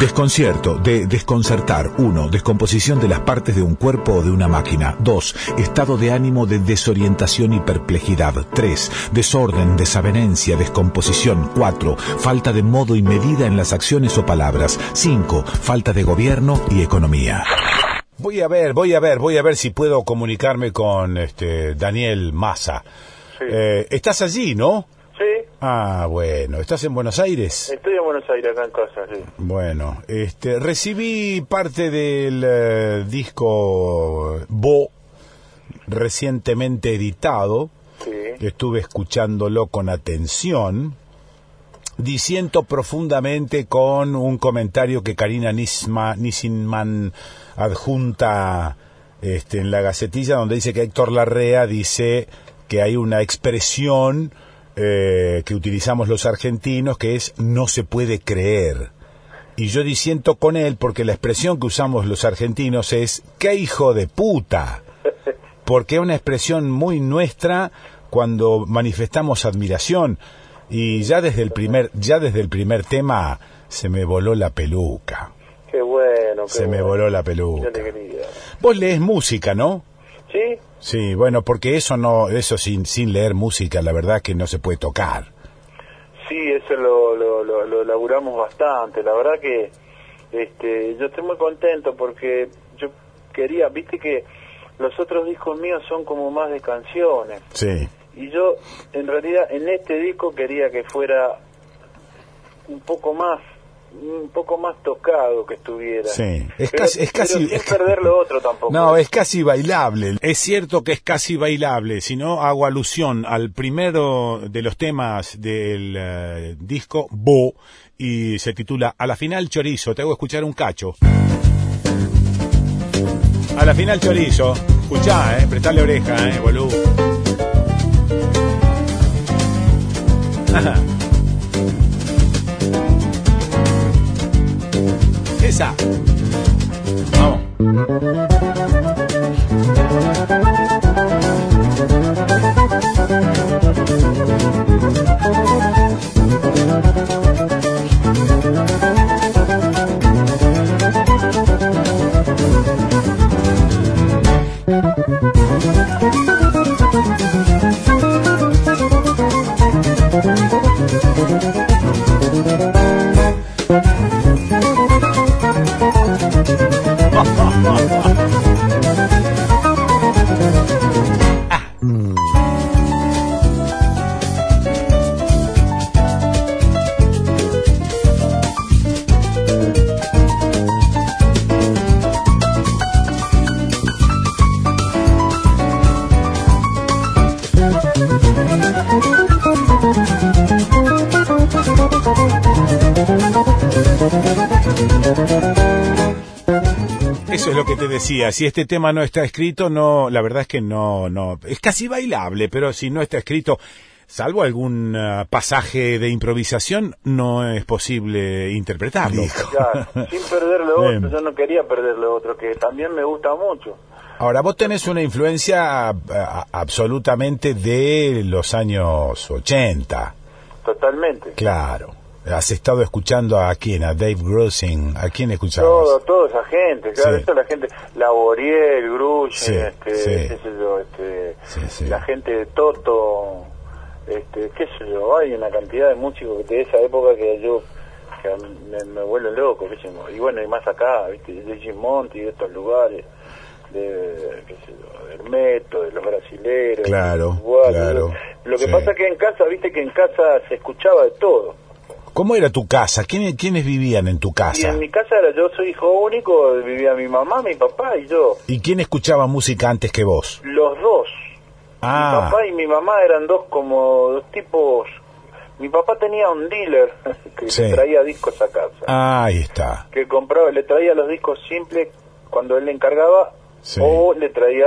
Desconcierto, de desconcertar. 1. Descomposición de las partes de un cuerpo o de una máquina. 2. Estado de ánimo de desorientación y perplejidad. 3. Desorden, desavenencia, descomposición. 4. Falta de modo y medida en las acciones o palabras. 5. Falta de gobierno y economía. Voy a ver si puedo comunicarme con Daniel Massa. Sí. Estás allí, ¿no? Sí. Ah, bueno. ¿Estás en Buenos Aires? Estoy en Buenos Aires, acá en casa, sí. Bueno, recibí parte del disco Bo, recientemente editado. Sí. Estuve escuchándolo con atención. Disiento profundamente con un comentario que Karina Nissinman adjunta en la Gacetilla, donde dice que Héctor Larrea dice que hay una expresión que utilizamos los argentinos que es "no se puede creer". Y yo disiento con él porque la expresión que usamos los argentinos es "qué hijo de puta", porque es una expresión muy nuestra cuando manifestamos admiración. Y ya desde el primer tema se me voló la peluca. Qué bueno. Me voló la peluca. Qué alegría. Vos lees música, ¿no? ¿Sí? Sí, bueno, porque eso sin leer música, la verdad que no se puede tocar. Sí, eso lo laburamos bastante. La verdad que yo estoy muy contento porque yo quería, viste que los otros discos míos son como más de canciones. Sí. Y yo, en realidad, en este disco quería que fuera un poco más tocado, que estuviera. Sí, es pero casi sin perder lo otro tampoco. No, es casi bailable. Es cierto que es casi bailable. Si no, hago alusión al primero de los temas del disco, Bo, y se titula "A la final chorizo". Te hago escuchar un cacho. A la final chorizo. Escuchá, prestale oreja, boludo. Ajá. Esa. Vamos. Eso es lo que te decía. Si este tema no está escrito, no, la verdad es que no, es casi bailable, pero si no está escrito, salvo algún pasaje de improvisación, no es posible interpretarlo. Claro, sin perder lo otro. Yo no quería perder lo otro, que también me gusta mucho. Ahora, vos tenés una influencia absolutamente de los años 80. Totalmente. Claro. ¿Has estado escuchando a quién? ¿A Dave Grusin? ¿A quién escuchabas? Toda esa gente, claro, Sí. esa la gente, Laboriel, Grusin, Sí, sí. qué sé yo, Sí. la gente de Toto, qué sé yo, hay una cantidad de músicos de esa época que me vuelve loco, qué sé yo, y bueno, y más acá, viste, de Jim Monti, de estos lugares, de, qué sé yo, de Hermeto, de los brasileros. Claro, igual, claro. Lo que Sí. pasa que en casa, viste que en casa se escuchaba de todo. ¿Cómo era tu casa? ¿Quiénes vivían en tu Y casa? en mi casa yo soy hijo único, vivía mi mamá, mi papá y yo. ¿Y quién escuchaba música antes que vos? Los dos. Ah. Mi papá y mi mamá eran dos tipos. Mi papá tenía un dealer que Sí. le traía discos a casa. Ahí está. Que compraba, le traía los discos simples cuando él le encargaba, Sí. o le traía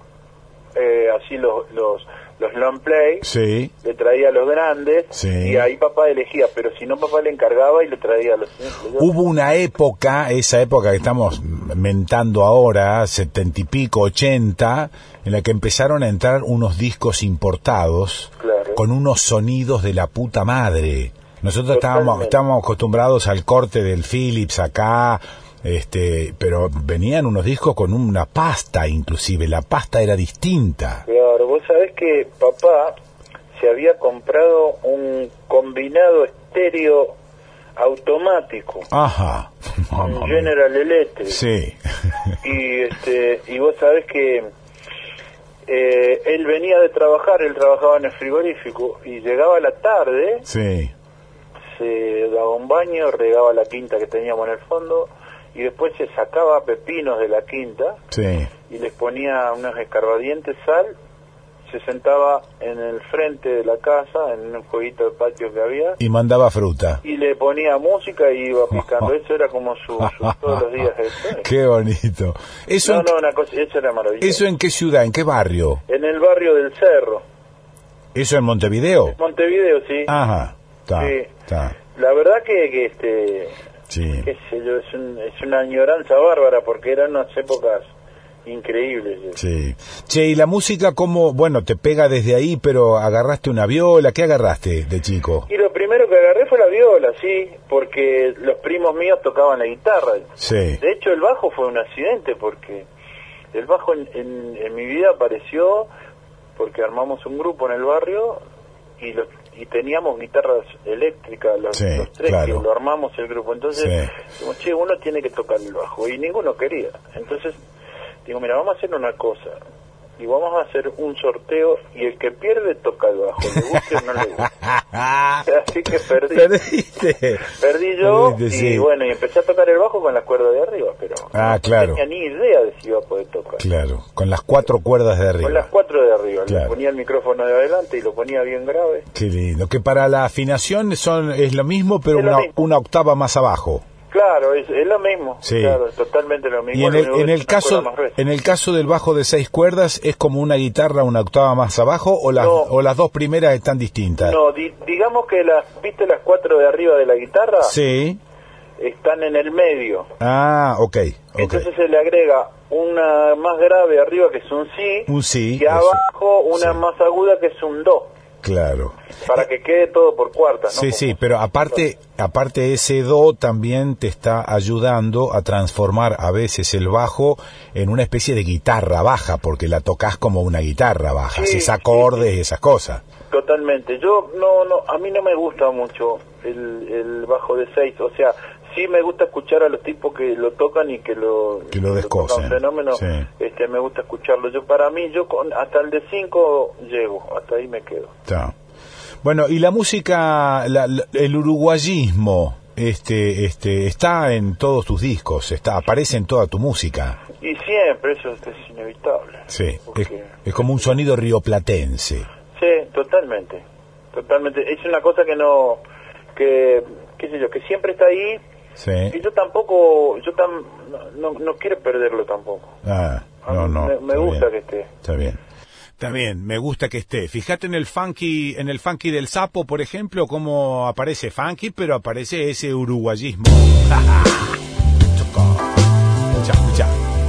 así los long play, Sí. le traía los grandes, Sí. y ahí papá elegía, pero si no papá le encargaba y le traía los simples. Hubo una época, esa época que estamos mentando ahora, 70 y pico, 80, en la que empezaron a entrar unos discos importados, Claro. con unos sonidos de la puta madre. Nosotros estábamos acostumbrados al corte del Philips acá, pero venían unos discos con una pasta, inclusive la pasta era distinta. Claro, vos sabés que papá se había comprado un combinado estéreo automático. Ajá. Un General Electric. Sí. Y vos sabés que él venía de trabajar, él trabajaba en el frigorífico y llegaba a la tarde, sí, se daba un baño, regaba la quinta que teníamos en el fondo y después se sacaba pepinos de la quinta, sí, y les ponía unos escarbadientes, sal, se sentaba en el frente de la casa, en un jueguito de patio que había, y mandaba fruta. Y le ponía música y iba picando. Eso era como su todos los días. Qué bonito. Eso eso era maravilloso. ¿Eso en qué ciudad, en qué barrio? En el barrio del Cerro. ¿Eso en Montevideo? Montevideo, sí. Ajá, está, sí. Está. La verdad que sí, qué sé yo, es una añoranza bárbara porque eran unas épocas increíbles. Sí. Che, y la música, ¿cómo? Bueno, te pega desde ahí, pero agarraste una viola. ¿Qué agarraste de chico? Y lo primero que agarré fue la viola, sí, porque los primos míos tocaban la guitarra. Sí. De hecho, el bajo fue un accidente porque el bajo en mi vida apareció porque armamos un grupo en el barrio y teníamos guitarras eléctricas, los tres, claro, que lo armamos el grupo. Entonces, dijimos, che, uno tiene que tocar el bajo y ninguno quería. Entonces, digo, mira, vamos a hacer una cosa y vamos a hacer un sorteo y el que pierde toca el bajo, le guste o no le guste. Así que perdí yo. Perdiste, y bueno, y empecé a tocar el bajo con la cuerda de arriba, pero claro, no tenía ni idea de si iba a poder tocar. Claro, con las 4 cuerdas de arriba. Con las 4 de arriba, claro. Le ponía el micrófono de adelante y lo ponía bien grave. Qué lindo, que para la afinación es lo mismo, pero una octava más abajo. Claro, es lo mismo, sí, claro, es totalmente lo mismo. Y en el caso del bajo de 6 cuerdas, ¿es como una guitarra una octava más abajo o las dos primeras están distintas? No, digamos que ¿viste las 4 de arriba de la guitarra? Sí. Están en el medio. Ah, ok. Entonces se le agrega una más grave arriba que es un si. Un si. Y abajo una más aguda que es un do. Claro. Para que quede todo por cuartas, ¿no? Sí, sí, pero aparte ese do también te está ayudando a transformar a veces el bajo en una especie de guitarra baja, porque la tocas como una guitarra baja, haces acordes y esas cosas. Totalmente. A mí no me gusta mucho el bajo de 6, o sea, sí me gusta escuchar a los tipos que lo tocan y que lo descosen. Un fenómeno, sí. Me gusta escucharlo. Para mí, hasta el de 5 llego, hasta ahí me quedo. Está. Bueno, y la música, el uruguayismo, está en todos tus discos, aparece en toda tu música. Y siempre, eso es inevitable. Sí, es como un sonido rioplatense. Sí, totalmente. Es una cosa qué sé yo, que siempre está ahí. Sí. Y yo tampoco, no quiero perderlo tampoco. Me gusta que esté. Está bien. También me gusta que esté. Fíjate en el funky del Sapo, por ejemplo, cómo aparece funky, pero aparece ese uruguayismo. Escucha.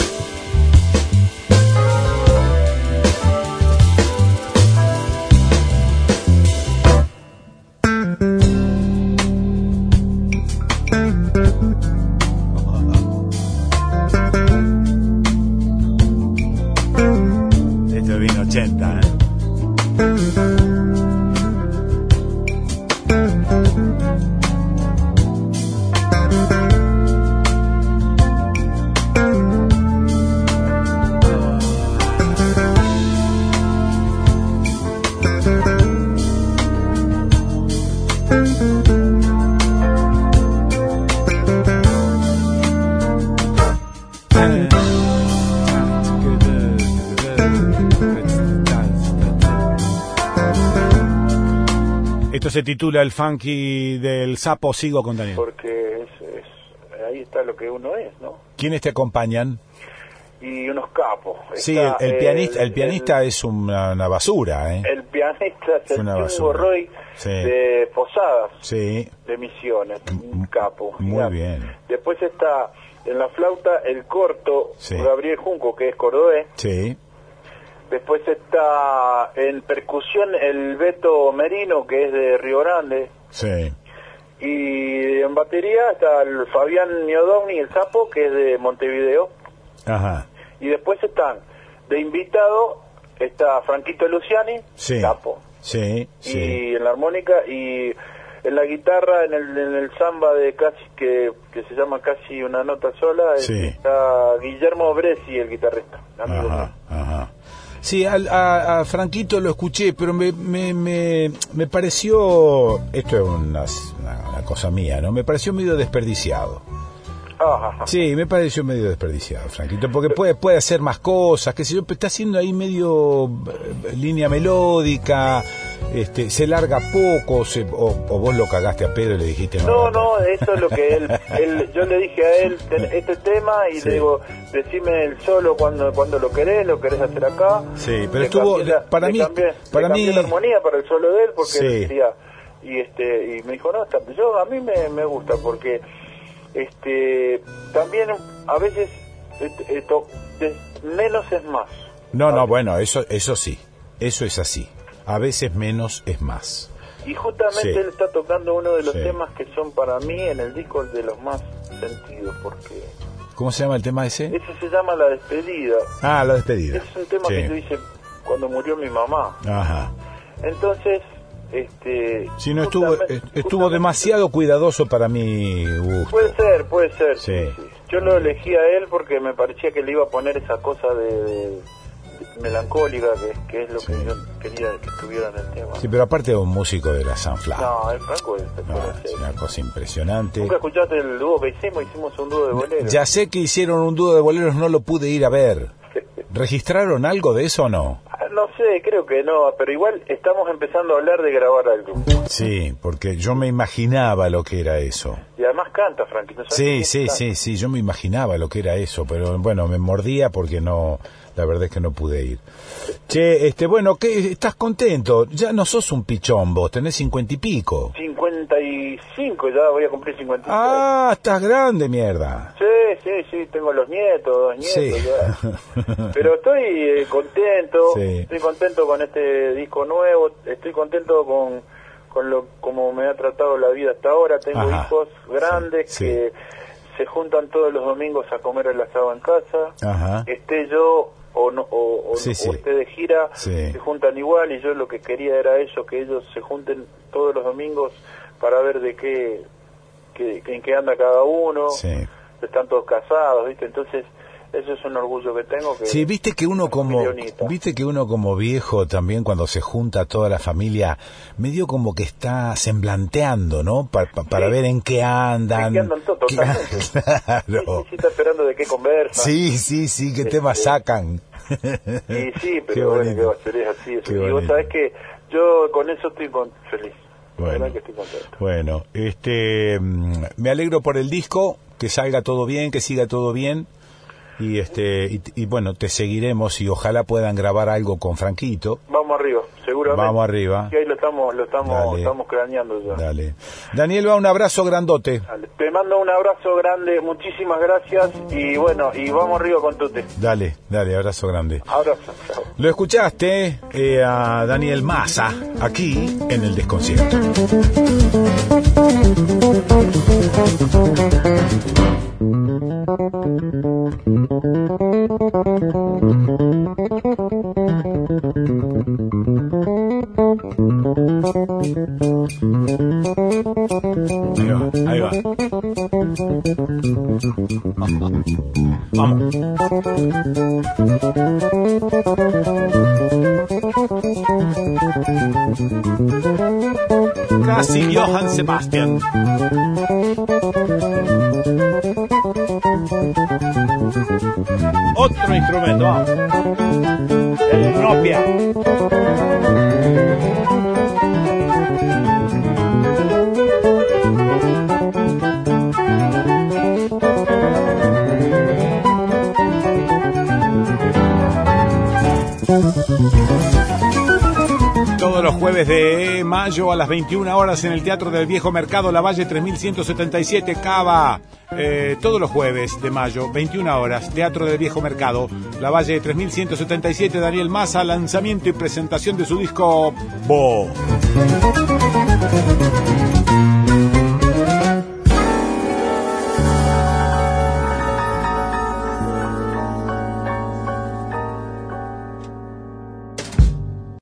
Esto vino 80, Esto se titula El funky del Sapo. Sigo con Daniel. Porque ahí está lo que uno es, ¿no? ¿Quiénes te acompañan? Y unos capos. Sí, el pianista es una basura, ¿eh? El pianista es el Chungo Roy, sí, de Posadas, sí, de Misiones, un capo. Muy bien. Después está en la flauta el corto, sí, Gabriel Junco, que es cordobés. Sí. Después está en percusión el Beto Merino, que es de Río Grande. Sí. Y en batería está el Fabián Miodowni, el Sapo, que es de Montevideo. Ajá. Y después están, de invitado, está Franquito Luciani, Sí. Sapo. Sí, sí. Y en la armónica, y en la guitarra, en el samba de casi que se llama Casi una nota sola, Sí. está Guillermo Bresi, el guitarrista, amigo mío. Ajá, ajá. Sí, a Franquito lo escuché, pero me pareció, esto es una cosa mía, ¿no? Me pareció medio desperdiciado. Ajá. Sí, me pareció medio desperdiciado, Franquito, porque puede hacer más cosas, qué sé yo, pero está haciendo ahí medio línea melódica, se larga poco, o vos lo cagaste a pedo y le dijiste No, eso es lo que él yo le dije a él este tema y Sí. le digo, decime el solo cuando lo querés hacer acá. Sí, pero Le estuvo, cambié la- para le mí, cambié- para le cambié mí, la armonía para el solo de él porque Sí. él decía y me dijo, no, yo a mí me gusta porque también a veces menos es más. no, bueno, eso sí, eso es así, a veces menos es más. Y justamente Sí. él está tocando uno de los Sí. temas que son para mí en el disco de los más sentidos, porque ¿Cómo se llama el tema ese? ese se llama La Despedida. Ah, la despedida. Es un tema Sí. que yo hice cuando murió mi mamá. Ajá. Entonces, Si no estuvo demasiado cuidadoso para mi gusto. Puede ser. Sí. Yo lo elegí a él porque me parecía que le iba a poner esa cosa de melancólica, que es lo Sí. que yo quería que estuviera en el tema. Sí, pero aparte de un músico de la Sunflower. No, el Franco es Es una cosa impresionante. ¿Nunca escuchaste el dúo que hicimos un dúo de boleros? Ya sé que hicieron un dúo de boleros, no lo pude ir a ver. ¿Registraron algo de eso o no? No sé, creo que no, pero igual estamos empezando a hablar de grabar algo. Sí, porque yo me imaginaba lo que era eso. Y además canta, Frankie. ¿No sabes quién canta? Sí, yo me imaginaba lo que era eso, pero bueno, me mordía porque no, la verdad es que no pude ir. Che, bueno, ¿qué? ¿Estás contento? Ya no sos un pichón vos, tenés 50 y pico. 55, ya voy a cumplir 56. Ah, estás grande, mierda. Sí, tengo los nietos, 2 nietos Sí. ya. Pero estoy contento, Sí. estoy contento con este disco nuevo, estoy contento con como me ha tratado la vida hasta ahora. Tengo Ajá. hijos grandes Sí. que se juntan todos los domingos a comer el asado en casa. Ajá. Esté yo o no Sí, sí. o esté de gira, Sí. se juntan igual, y yo lo que quería era eso, que ellos se junten todos los domingos para ver de en qué anda cada uno. Sí. Están todos casados, ¿viste? Entonces, eso es un orgullo que tengo. Sí, viste que uno como viejo también, cuando se junta toda la familia, medio como que está semblanteando, ¿no? Para Sí. ver en qué andan. ¿En qué andan todos? Totalmente. Claro. Sí, está esperando de qué conversan. Sí, qué temas sacan. Y sí, Qué pero bueno, bonito. que va a ser es así. Eso. Qué Y vos bonito. sabés que yo con eso estoy feliz. La Bueno. verdad que estoy contento. Bueno, me alegro por el disco, que salga todo bien, que siga todo bien. Y bueno, te seguiremos y ojalá puedan grabar algo con Franquito. Vamos arriba, seguramente. Vamos arriba. Y ahí lo Dale. estamos craneando ya. Dale. Daniel, va, un abrazo grandote. Dale. Te mando un abrazo grande, muchísimas gracias, y bueno, y vamos arriba con Tute. Dale, abrazo grande. Abrazo, chao. Lo escuchaste a Daniel Massa, aquí en El Desconcierto. Ahí va. Vamos. Casi Johann Sebastian. Otro instrumento, vamos. El propia. Todos los jueves de mayo a las 21 horas en el Teatro del Viejo Mercado, Lavalle 3177, Cava. Todos los jueves de mayo, 21 horas, Teatro del Viejo Mercado, Lavalle 3177, Daniel Massa, lanzamiento y presentación de su disco Bo.